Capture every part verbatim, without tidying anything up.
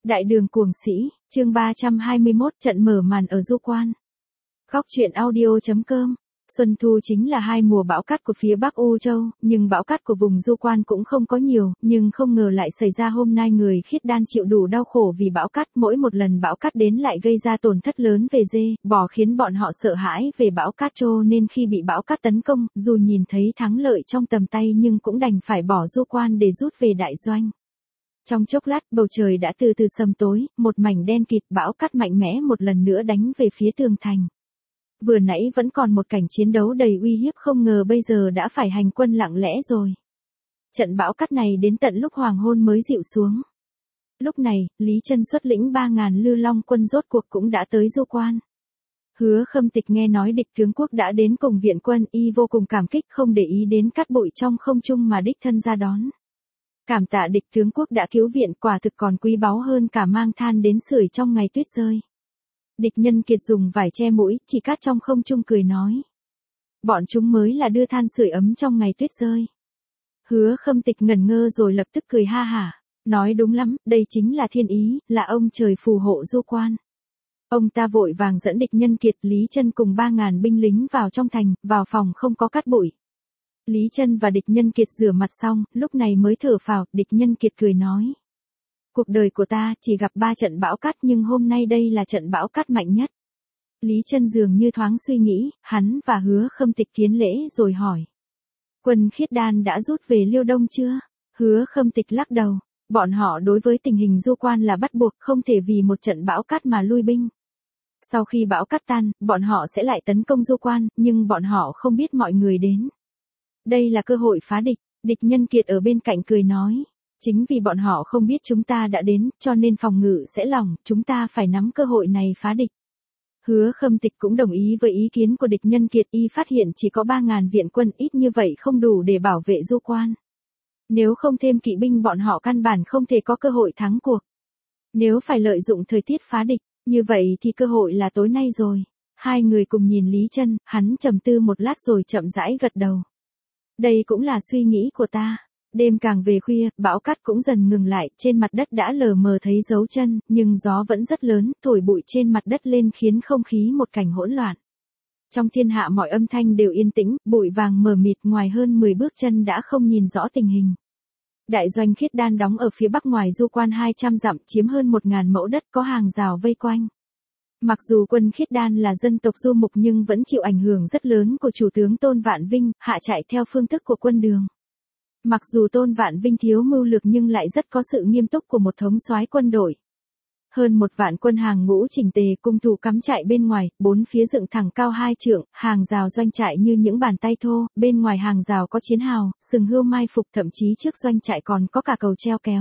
Đại đường cuồng sĩ, chương ba trăm hai mươi mốt, trận mở màn ở Du Quan. Góc truyện audio.com. Xuân thu chính là hai mùa bão cát của phía Bắc U Châu, nhưng bão cát của vùng Du Quan cũng không có nhiều, nhưng không ngờ lại xảy ra hôm nay người khiết đan chịu đủ đau khổ vì bão cát, mỗi một lần bão cát đến lại gây ra tổn thất lớn về dê, bò khiến bọn họ sợ hãi về bão cát trô nên khi bị bão cát tấn công, dù nhìn thấy thắng lợi trong tầm tay nhưng cũng đành phải bỏ Du Quan để rút về đại doanh. Trong chốc lát bầu trời đã từ từ sầm tối, một mảnh đen kịt, bão cát mạnh mẽ một lần nữa đánh về phía tường thành. Vừa nãy vẫn còn một cảnh chiến đấu đầy uy hiếp, không ngờ bây giờ đã phải hành quân lặng lẽ rồi. Trận bão cát này đến tận lúc hoàng hôn mới dịu xuống. Lúc này, Lý Chân xuất lĩnh ba ngàn Lư Long quân rốt cuộc cũng đã tới Du Quan. Hứa Khâm Tịch nghe nói địch tướng quốc đã đến cùng viện quân, y vô cùng cảm kích, không để ý đến cát bụi trong không trung mà đích thân ra đón. Cảm tạ địch tướng quốc đã cứu viện, quả thực còn quý báu hơn cả mang than đến sưởi trong ngày tuyết rơi. Địch Nhân Kiệt dùng vải che mũi, chỉ cát trong không trung cười nói. Bọn chúng mới là đưa than sưởi ấm trong ngày tuyết rơi. Hứa Khâm Tịch ngẩn ngơ rồi lập tức cười ha hả, nói đúng lắm, đây chính là thiên ý, là ông trời phù hộ Du Quan. Ông ta vội vàng dẫn Địch Nhân Kiệt, Lý Chân cùng ba ngàn binh lính vào trong thành, vào phòng không có cát bụi. Lý Chân và Địch Nhân Kiệt rửa mặt xong, lúc này mới thở phào, Địch Nhân Kiệt cười nói. Cuộc đời của ta chỉ gặp ba trận bão cát nhưng hôm nay đây là trận bão cát mạnh nhất. Lý Chân dường như thoáng suy nghĩ, hắn và Hứa Khâm Tịch kiến lễ rồi hỏi. Quân khiết đan đã rút về Liêu Đông chưa? Hứa Khâm Tịch lắc đầu, bọn họ đối với tình hình Du Quan là bắt buộc, không thể vì một trận bão cát mà lui binh. Sau khi bão cát tan, bọn họ sẽ lại tấn công Du Quan, nhưng bọn họ không biết mọi người đến. Đây là cơ hội phá địch, Địch Nhân Kiệt ở bên cạnh cười nói. Chính vì bọn họ không biết chúng ta đã đến, cho nên phòng ngự sẽ lỏng, chúng ta phải nắm cơ hội này phá địch. Hứa Khâm Tịch cũng đồng ý với ý kiến của Địch Nhân Kiệt, y phát hiện chỉ có ba ngàn viện quân, ít như vậy không đủ để bảo vệ Du Quan. Nếu không thêm kỵ binh bọn họ căn bản không thể có cơ hội thắng cuộc. Nếu phải lợi dụng thời tiết phá địch, như vậy thì cơ hội là tối nay rồi. Hai người cùng nhìn Lý Chân, hắn trầm tư một lát rồi chậm rãi gật đầu. Đây cũng là suy nghĩ của ta. Đêm càng về khuya, bão cát cũng dần ngừng lại, trên mặt đất đã lờ mờ thấy dấu chân, nhưng gió vẫn rất lớn, thổi bụi trên mặt đất lên khiến không khí một cảnh hỗn loạn. Trong thiên hạ mọi âm thanh đều yên tĩnh, bụi vàng mờ mịt, ngoài hơn mười bước chân đã không nhìn rõ tình hình. Đại doanh khiết đan đóng ở phía bắc ngoài Du Quan hai trăm dặm, chiếm hơn một ngàn mẫu đất, có hàng rào vây quanh. Mặc dù quân khiết đan là dân tộc du mục nhưng vẫn chịu ảnh hưởng rất lớn của chủ tướng Tôn Vạn Vinh, hạ trại theo phương thức của quân Đường. Mặc dù Tôn Vạn Vinh thiếu mưu lược nhưng lại rất có sự nghiêm túc của một thống soái quân đội. Hơn một vạn quân hàng ngũ chỉnh tề, cung thủ cắm trại bên ngoài, bốn phía dựng thẳng cao hai trượng, hàng rào doanh trại như những bàn tay thô, bên ngoài hàng rào có chiến hào, sừng hươu mai phục, thậm chí trước doanh trại còn có cả cầu treo kéo.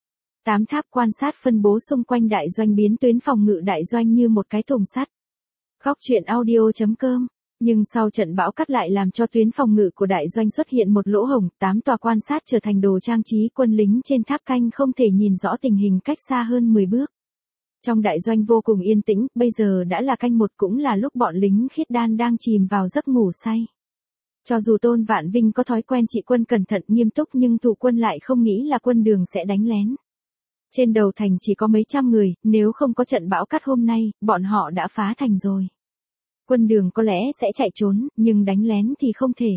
Tám tháp quan sát phân bố xung quanh đại doanh biến tuyến phòng ngự đại doanh như một cái thùng sắt. Góc truyện audio.com. Nhưng sau trận bão cát lại làm cho tuyến phòng ngự của đại doanh xuất hiện một lỗ hổng, tám tòa quan sát trở thành đồ trang trí, quân lính trên tháp canh không thể nhìn rõ tình hình cách xa hơn mười bước. Trong đại doanh vô cùng yên tĩnh, bây giờ đã là canh một, cũng là lúc bọn lính khiết đan đang chìm vào giấc ngủ say. Cho dù Tôn Vạn Vinh có thói quen trị quân cẩn thận nghiêm túc nhưng thủ quân lại không nghĩ là quân Đường sẽ đánh lén. Trên đầu thành chỉ có mấy trăm người, nếu không có trận bão cát hôm nay, bọn họ đã phá thành rồi. Quân Đường có lẽ sẽ chạy trốn, nhưng đánh lén thì không thể.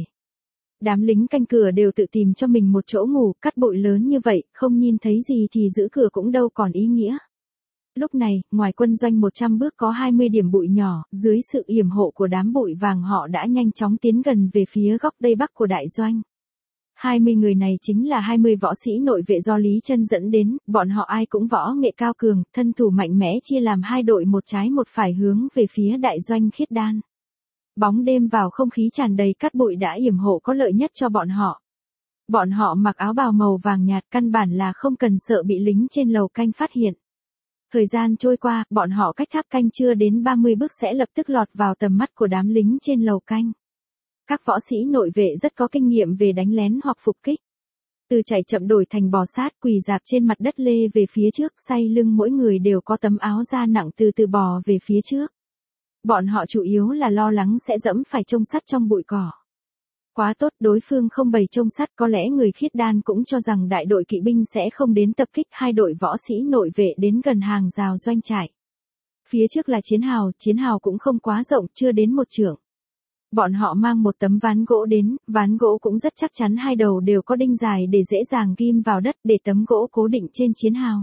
Đám lính canh cửa đều tự tìm cho mình một chỗ ngủ, cát bụi lớn như vậy, không nhìn thấy gì thì giữ cửa cũng đâu còn ý nghĩa. Lúc này, ngoài quân doanh một trăm bước có hai mươi điểm bụi nhỏ, dưới sự yểm hộ của đám bụi vàng họ đã nhanh chóng tiến gần về phía góc tây bắc của đại doanh. hai mươi người này chính là hai mươi võ sĩ nội vệ do Lý Chân dẫn đến, bọn họ ai cũng võ nghệ cao cường, thân thủ mạnh mẽ, chia làm hai đội một trái một phải hướng về phía đại doanh khiết đan. Bóng đêm vào không khí tràn đầy cát bụi đã yểm hộ có lợi nhất cho bọn họ. Bọn họ mặc áo bào màu vàng nhạt, căn bản là không cần sợ bị lính trên lầu canh phát hiện. Thời gian trôi qua, bọn họ cách tháp canh chưa đến ba mươi bước sẽ lập tức lọt vào tầm mắt của đám lính trên lầu canh. Các võ sĩ nội vệ rất có kinh nghiệm về đánh lén hoặc phục kích. Từ chạy chậm đổi thành bò sát, quỳ dạp trên mặt đất lê về phía trước, say lưng mỗi người đều có tấm áo da nặng từ từ bò về phía trước. Bọn họ chủ yếu là lo lắng sẽ dẫm phải chông sắt trong bụi cỏ. Quá tốt, đối phương không bày trông sắt, có lẽ người khiết đan cũng cho rằng đại đội kỵ binh sẽ không đến tập kích. Hai đội võ sĩ nội vệ đến gần hàng rào doanh trại. Phía trước là chiến hào, chiến hào cũng không quá rộng, chưa đến một trượng. Bọn họ mang một tấm ván gỗ đến, ván gỗ cũng rất chắc chắn, hai đầu đều có đinh dài để dễ dàng ghim vào đất, để tấm gỗ cố định trên chiến hào.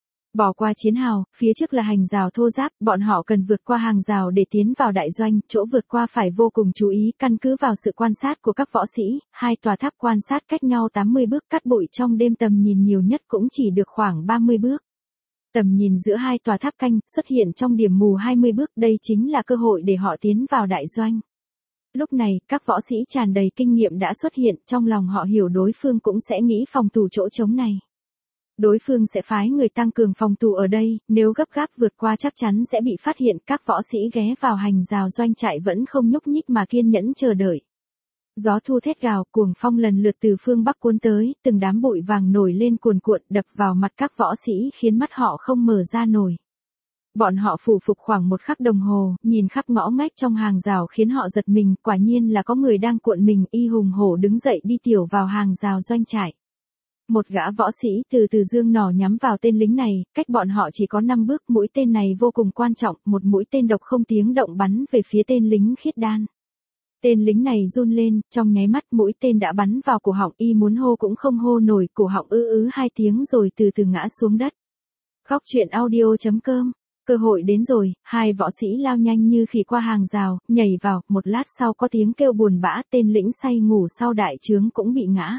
Bỏ qua chiến hào, phía trước là hành rào thô ráp, bọn họ cần vượt qua hàng rào để tiến vào đại doanh, chỗ vượt qua phải vô cùng chú ý, căn cứ vào sự quan sát của các võ sĩ, hai tòa tháp quan sát cách nhau tám mươi bước, cắt bụi trong đêm, tầm nhìn nhiều nhất cũng chỉ được khoảng ba mươi bước. Tầm nhìn giữa hai tòa tháp canh xuất hiện trong điểm mù hai mươi bước, đây chính là cơ hội để họ tiến vào đại doanh. Lúc này, các võ sĩ tràn đầy kinh nghiệm đã xuất hiện, trong lòng họ hiểu đối phương cũng sẽ nghĩ phòng thủ chỗ trống này. Đối phương sẽ phái người tăng cường phòng thủ ở đây, nếu gấp gáp vượt qua chắc chắn sẽ bị phát hiện. Các võ sĩ ghé vào hành rào doanh trại vẫn không nhúc nhích mà kiên nhẫn chờ đợi. Gió thu thét gào, cuồng phong lần lượt từ phương Bắc cuốn tới, từng đám bụi vàng nổi lên cuồn cuộn đập vào mặt các võ sĩ khiến mắt họ không mở ra nổi. Bọn họ phủ phục khoảng một khắc đồng hồ, nhìn khắp ngõ ngách trong hàng rào khiến họ giật mình, quả nhiên là có người đang cuộn mình. Y hùng hổ đứng dậy đi tiểu vào hàng rào doanh trại. Một gã võ sĩ từ từ giương nỏ nhắm vào tên lính này, cách bọn họ chỉ có năm bước, mũi tên này vô cùng quan trọng, một mũi tên độc không tiếng động bắn về phía tên lính khiết đan. Tên lính này run lên, trong nháy mắt mũi tên đã bắn vào cổ họng, y muốn hô cũng không hô nổi, cổ họng ư ứ hai tiếng rồi từ từ ngã xuống đất. Khóc chuyện audio chấm com. Cơ hội đến rồi, hai võ sĩ lao nhanh như khỉ qua hàng rào, nhảy vào, một lát sau có tiếng kêu buồn bã, tên lĩnh say ngủ sau đại trướng cũng bị ngã.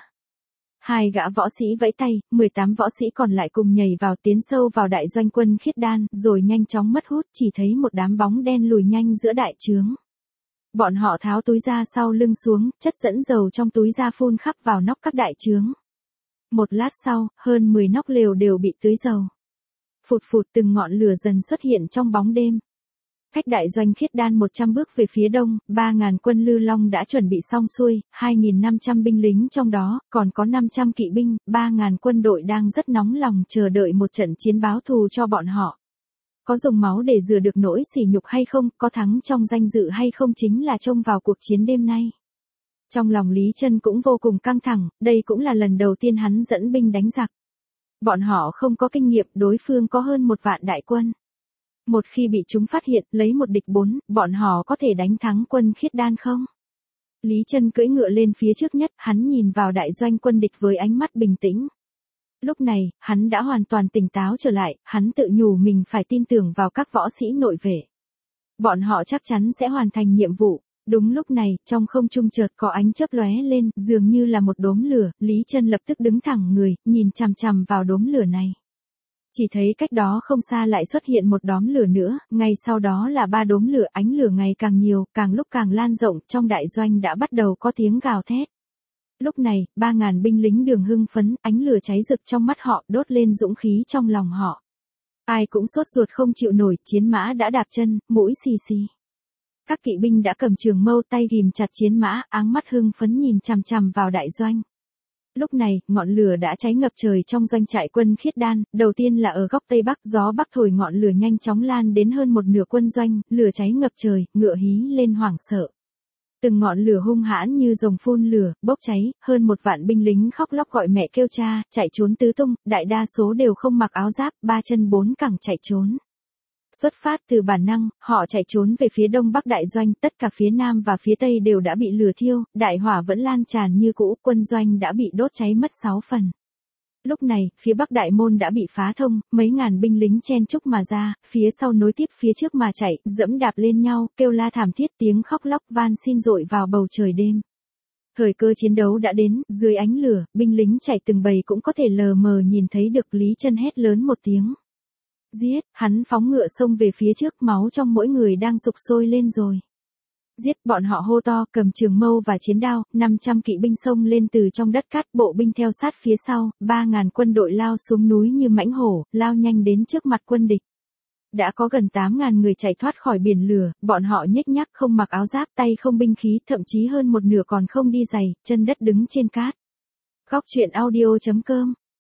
Hai gã võ sĩ vẫy tay, mười tám võ sĩ còn lại cùng nhảy vào, tiến sâu vào đại doanh quân khiết đan, rồi nhanh chóng mất hút, chỉ thấy một đám bóng đen lùi nhanh giữa đại trướng. Bọn họ tháo túi da sau lưng xuống, chất dẫn dầu trong túi da phun khắp vào nóc các đại trướng. Một lát sau, hơn mười nóc lều đều bị tưới dầu. Phụt phụt từng ngọn lửa dần xuất hiện trong bóng đêm. Cách đại doanh khiết đan một trăm bước về phía đông, ba ngàn quân Lư Long đã chuẩn bị xong xuôi, hai nghìn năm trăm binh lính trong đó, còn có năm trăm kỵ binh, ba ngàn quân đội đang rất nóng lòng chờ đợi một trận chiến báo thù cho bọn họ. Có dùng máu để rửa được nỗi sỉ nhục hay không, có thắng trong danh dự hay không chính là trông vào cuộc chiến đêm nay. Trong lòng Lý Chân cũng vô cùng căng thẳng, đây cũng là lần đầu tiên hắn dẫn binh đánh giặc. Bọn họ không có kinh nghiệm, đối phương có hơn một vạn đại quân. Một khi bị chúng phát hiện, lấy một địch bốn, bọn họ có thể đánh thắng quân khiết đan không? Lý Chân cưỡi ngựa lên phía trước nhất, hắn nhìn vào đại doanh quân địch với ánh mắt bình tĩnh. Lúc này, hắn đã hoàn toàn tỉnh táo trở lại, hắn tự nhủ mình phải tin tưởng vào các võ sĩ nội vệ. Bọn họ chắc chắn sẽ hoàn thành nhiệm vụ. Đúng lúc này, trong không trung chợt có ánh chớp lóe lên, dường như là một đốm lửa, Lý Chân lập tức đứng thẳng người, nhìn chằm chằm vào đốm lửa này. Chỉ thấy cách đó không xa lại xuất hiện một đốm lửa nữa, ngay sau đó là ba đốm lửa, ánh lửa ngày càng nhiều, càng lúc càng lan rộng, trong đại doanh đã bắt đầu có tiếng gào thét. Lúc này, ba ngàn binh lính Đường hưng phấn, ánh lửa cháy rực trong mắt họ, đốt lên dũng khí trong lòng họ. Ai cũng sốt ruột không chịu nổi, chiến mã đã đạp chân, mũi xì xì. Các kỵ binh đã cầm trường mâu, tay ghìm chặt chiến mã, áng mắt hưng phấn nhìn chằm chằm vào đại doanh. Lúc này, ngọn lửa đã cháy ngập trời trong doanh trại quân khiết đan, đầu tiên là ở góc tây bắc, gió bắc thổi ngọn lửa nhanh chóng lan đến hơn một nửa quân doanh, lửa cháy ngập trời, ngựa hí lên hoảng sợ. Từng ngọn lửa hung hãn như rồng phun lửa, bốc cháy, hơn một vạn binh lính khóc lóc gọi mẹ kêu cha, chạy trốn tứ tung, đại đa số đều không mặc áo giáp, ba chân bốn cẳng chạy trốn. Xuất phát từ bản năng, họ chạy trốn về phía đông bắc đại doanh, tất cả phía nam và phía tây đều đã bị lửa thiêu, đại hỏa vẫn lan tràn như cũ, quân doanh đã bị đốt cháy mất sáu phần. Lúc này, phía bắc đại môn đã bị phá thông, mấy ngàn binh lính chen chúc mà ra, phía sau nối tiếp phía trước mà chạy, dẫm đạp lên nhau, kêu la thảm thiết, tiếng khóc lóc van xin dội vào bầu trời đêm. Thời cơ chiến đấu đã đến, dưới ánh lửa, binh lính chạy từng bầy cũng có thể lờ mờ nhìn thấy được. Lý Chân hét lớn một tiếng. Giết, hắn phóng ngựa xông về phía trước, máu trong mỗi người đang sục sôi lên rồi. Giết, bọn họ hô to, cầm trường mâu và chiến đao, năm trăm kỵ binh xông lên từ trong đất cát, bộ binh theo sát phía sau, ba ngàn quân đội lao xuống núi như mãnh hổ, lao nhanh đến trước mặt quân địch. Đã có gần tám ngàn người chạy thoát khỏi biển lửa, bọn họ nhếch nhác không mặc áo giáp, tay không binh khí, thậm chí hơn một nửa còn không đi giày, chân đất đứng trên cát. Khóc chuyện audio chấm com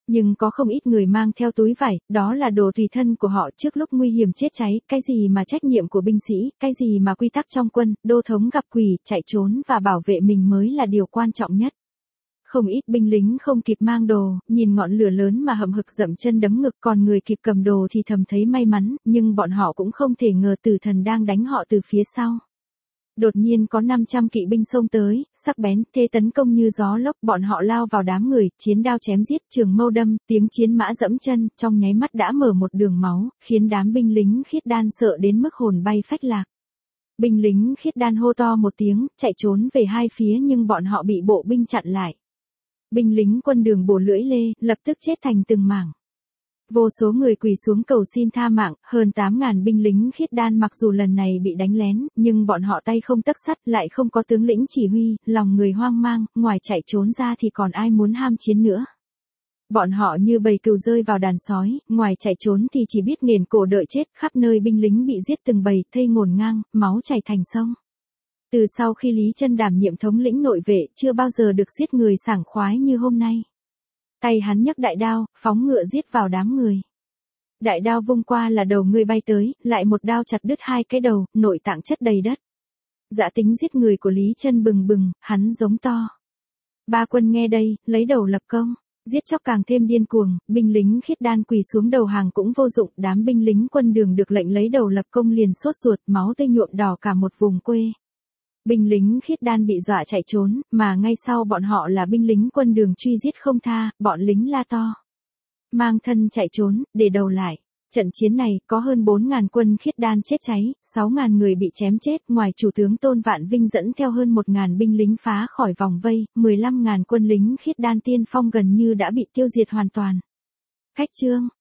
Nhưng có không ít người mang theo túi vải, đó là đồ tùy thân của họ trước lúc nguy hiểm chết cháy, cái gì mà trách nhiệm của binh sĩ, cái gì mà quy tắc trong quân, đô thống gặp quỷ, chạy trốn và bảo vệ mình mới là điều quan trọng nhất. Không ít binh lính không kịp mang đồ, nhìn ngọn lửa lớn mà hậm hực dậm chân đấm ngực, còn người kịp cầm đồ thì thầm thấy may mắn, nhưng bọn họ cũng không thể ngờ tử thần đang đánh họ từ phía sau. Đột nhiên có năm trăm kỵ binh xông tới, sắc bén, thế tấn công như gió lốc, bọn họ lao vào đám người, chiến đao chém giết, trường mâu đâm, tiếng chiến mã dẫm chân, trong nháy mắt đã mở một đường máu, khiến đám binh lính khiết đan sợ đến mức hồn bay phách lạc. Binh lính khiết đan hô to một tiếng, chạy trốn về hai phía nhưng bọn họ bị bộ binh chặn lại. Binh lính quân đường bổ lưỡi lê, lập tức chết thành từng mảng. Vô số người quỳ xuống cầu xin tha mạng, hơn tám ngàn binh lính khiết đan mặc dù lần này bị đánh lén, nhưng bọn họ tay không tấc sắt, lại không có tướng lĩnh chỉ huy, lòng người hoang mang, ngoài chạy trốn ra thì còn ai muốn ham chiến nữa. Bọn họ như bầy cừu rơi vào đàn sói, ngoài chạy trốn thì chỉ biết nghển cổ đợi chết, khắp nơi binh lính bị giết từng bầy, thây ngổn ngang, máu chảy thành sông. Từ sau khi Lý Chân đảm nhiệm thống lĩnh nội vệ, chưa bao giờ được giết người sảng khoái như hôm nay. Tay hắn nhấc đại đao, phóng ngựa giết vào đám người. Đại đao vung qua là đầu người bay tới, lại một đao chặt đứt hai cái đầu, nội tạng chất đầy đất. Dã tính giết người của Lý Chân bừng bừng, hắn giống to. Ba quân nghe đây, lấy đầu lập công. Giết chóc càng thêm điên cuồng, binh lính khiết đan quỳ xuống đầu hàng cũng vô dụng, đám binh lính quân đường được lệnh lấy đầu lập công liền sốt ruột, máu tươi nhuộm đỏ cả một vùng quê. Binh lính khiết đan bị dọa chạy trốn, mà ngay sau bọn họ là binh lính quân đường truy giết không tha, bọn lính la to. Mang thân chạy trốn, để đầu lại. Trận chiến này, có hơn bốn ngàn quân khiết đan chết cháy, sáu ngàn người bị chém chết, ngoài chủ tướng Tôn Vạn Vinh dẫn theo hơn một ngàn binh lính phá khỏi vòng vây, mười lăm ngàn quân lính khiết đan tiên phong gần như đã bị tiêu diệt hoàn toàn. Khách chương